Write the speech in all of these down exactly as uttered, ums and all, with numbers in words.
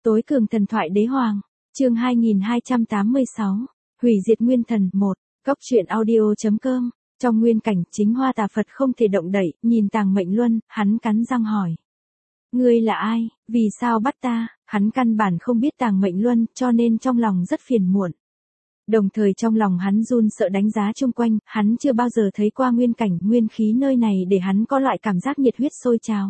Tối cường thần thoại đế hoàng, chương hai nghìn hai trăm tám mươi sáu, hủy diệt nguyên thần một, góc truyện audio.com, trong nguyên cảnh chính Hoa Tà Phật không thể động đậy, nhìn Tàng Mệnh Luân, hắn cắn răng hỏi. Ngươi là ai, vì sao bắt ta, hắn căn bản không biết Tàng Mệnh Luân cho nên trong lòng rất phiền muộn. Đồng thời trong lòng hắn run sợ đánh giá chung quanh, hắn chưa bao giờ thấy qua nguyên cảnh nguyên khí nơi này để hắn có loại cảm giác nhiệt huyết sôi trào.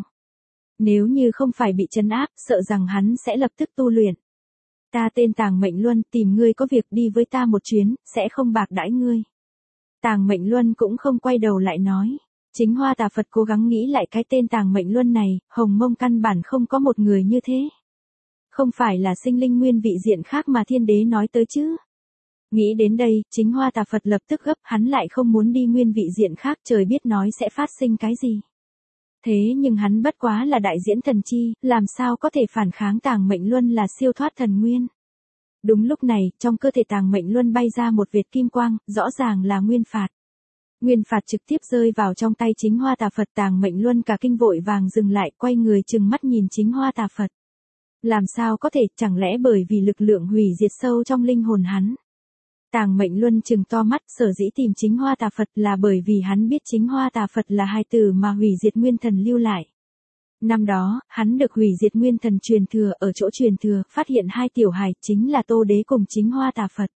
Nếu như không phải bị trấn áp, sợ rằng hắn sẽ lập tức tu luyện. Ta tên Tàng Mệnh Luân, tìm ngươi có việc đi với ta một chuyến, sẽ không bạc đãi ngươi. Tàng Mệnh Luân cũng không quay đầu lại nói. Chính Hoa Tà Phật cố gắng nghĩ lại cái tên Tàng Mệnh Luân này, Hồng Mông căn bản không có một người như thế. Không phải là sinh linh nguyên vị diện khác mà thiên đế nói tới chứ. Nghĩ đến đây, chính Hoa Tà Phật lập tức gấp, hắn lại không muốn đi nguyên vị diện khác, trời biết nói sẽ phát sinh cái gì. Thế nhưng hắn bất quá là đại diễn thần chi, làm sao có thể phản kháng Tàng Mệnh Luân là siêu thoát thần nguyên. Đúng lúc này, trong cơ thể Tàng Mệnh Luân bay ra một vệt kim quang, rõ ràng là nguyên phạt. Nguyên phạt trực tiếp rơi vào trong tay chính Hoa Tà Phật. Tàng Mệnh Luân cả kinh vội vàng dừng lại, quay người trừng mắt nhìn chính Hoa Tà Phật. Làm sao có thể, chẳng lẽ bởi vì lực lượng hủy diệt sâu trong linh hồn hắn. Tàng Mệnh Luân trừng to mắt, sở dĩ tìm chính Hoa Tà Phật là bởi vì hắn biết chính Hoa Tà Phật là hai từ mà hủy diệt nguyên thần lưu lại. Năm đó, hắn được hủy diệt nguyên thần truyền thừa, ở chỗ truyền thừa, phát hiện hai tiểu hài, chính là Tô Đế cùng chính Hoa Tà Phật.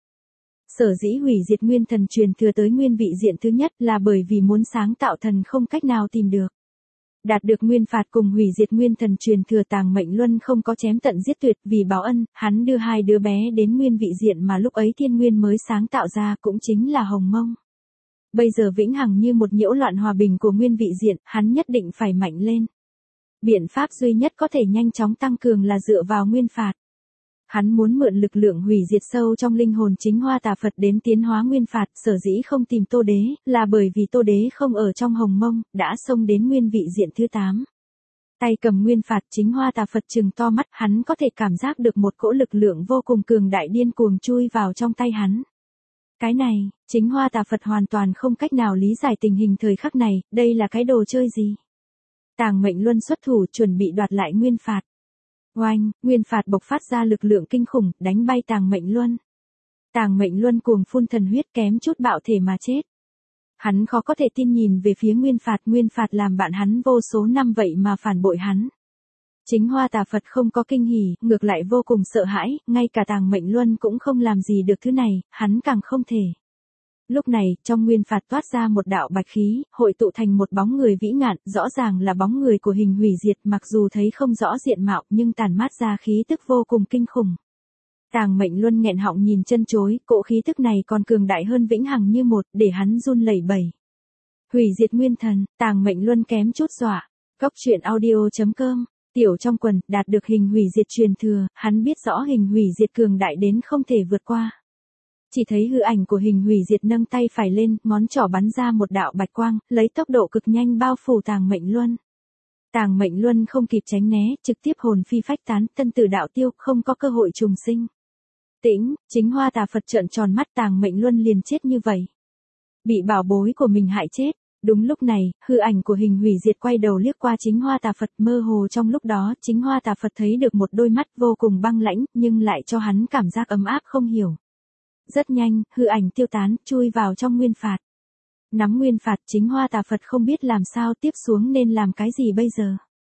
Sở dĩ hủy diệt nguyên thần truyền thừa tới nguyên vị diện thứ nhất là bởi vì muốn sáng tạo thần không cách nào tìm được. Đạt được nguyên phạt cùng hủy diệt nguyên thần truyền thừa, Tàng Mệnh Luân không có chém tận giết tuyệt, vì báo ân, hắn đưa hai đứa bé đến nguyên vị diện mà lúc ấy thiên nguyên mới sáng tạo ra, cũng chính là Hồng Mông. Bây giờ vĩnh hằng như một nhiễu loạn hòa bình của nguyên vị diện, hắn nhất định phải mạnh lên. Biện pháp duy nhất có thể nhanh chóng tăng cường là dựa vào nguyên phạt. Hắn muốn mượn lực lượng hủy diệt sâu trong linh hồn chính Hoa Tà Phật đến tiến hóa nguyên phạt, sở dĩ không tìm Tô Đế, là bởi vì Tô Đế không ở trong Hồng Mông, đã xông đến nguyên vị diện thứ tám. Tay cầm nguyên phạt, chính Hoa Tà Phật trừng to mắt, hắn có thể cảm giác được một cỗ lực lượng vô cùng cường đại điên cuồng chui vào trong tay hắn. Cái này, chính Hoa Tà Phật hoàn toàn không cách nào lý giải tình hình thời khắc này, đây là cái đồ chơi gì? Tàng Mệnh Luân xuất thủ chuẩn bị đoạt lại nguyên phạt. Oanh, nguyên phạt bộc phát ra lực lượng kinh khủng, đánh bay Tàng Mệnh Luân. Tàng Mệnh Luân cuồng phun thần huyết, kém chút bạo thể mà chết. Hắn khó có thể tin nhìn về phía nguyên phạt, nguyên phạt làm bạn hắn vô số năm vậy mà phản bội hắn. Chính Hoa Tà Phật không có kinh hỉ, ngược lại vô cùng sợ hãi, ngay cả Tàng Mệnh Luân cũng không làm gì được thứ này, hắn càng không thể. Lúc này, trong nguyên phạt toát ra một đạo bạch khí, hội tụ thành một bóng người vĩ ngạn, rõ ràng là bóng người của hình hủy diệt, mặc dù thấy không rõ diện mạo nhưng tản mát ra khí tức vô cùng kinh khủng. Tàng Mệnh Luân nghẹn họng nhìn chân chối, cỗ khí tức này còn cường đại hơn vĩnh hằng như một, để hắn run lẩy bẩy. Hủy diệt nguyên thần, Tàng Mệnh Luân kém chút dọa. Góc truyện audio.com, tiểu trong quần, đạt được hình hủy diệt truyền thừa, hắn biết rõ hình hủy diệt cường đại đến không thể vượt qua. Chỉ thấy hư ảnh của hình hủy diệt nâng tay phải lên, ngón trỏ bắn ra một đạo bạch quang, lấy tốc độ cực nhanh bao phủ Tàng Mệnh Luân. Tàng Mệnh Luân không kịp tránh né, trực tiếp hồn phi phách tán, tân tử đạo tiêu, không có cơ hội trùng sinh. Tĩnh, chính Hoa Tà Phật trợn tròn mắt, Tàng Mệnh Luân liền chết như vậy. Bị bảo bối của mình hại chết. Đúng lúc này, hư ảnh của hình hủy diệt quay đầu liếc qua chính Hoa Tà Phật, mơ hồ trong lúc đó, chính Hoa Tà Phật thấy được một đôi mắt vô cùng băng lãnh, nhưng lại cho hắn cảm giác ấm áp không hiểu. Rất nhanh, hư ảnh tiêu tán, chui vào trong nguyên phạt. Nắm nguyên phạt, chính Hoa Tà Phật không biết làm sao tiếp xuống nên làm cái gì bây giờ.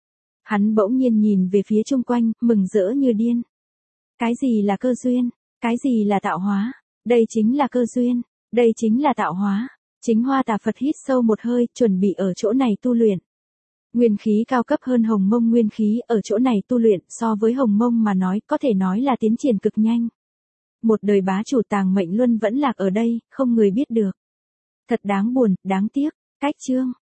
Hắn bỗng nhiên nhìn về phía chung quanh, mừng rỡ như điên. Cái gì là cơ duyên? Cái gì là tạo hóa? Đây chính là cơ duyên, đây chính là tạo hóa. Chính Hoa Tà Phật hít sâu một hơi, chuẩn bị ở chỗ này tu luyện. Nguyên khí cao cấp hơn Hồng Mông nguyên khí, ở chỗ này tu luyện, so với Hồng Mông mà nói, có thể nói là tiến triển cực nhanh. Một đời bá chủ Tàng Mệnh Luân vẫn lạc ở đây, không người biết được. Thật đáng buồn, đáng tiếc. Cách chương.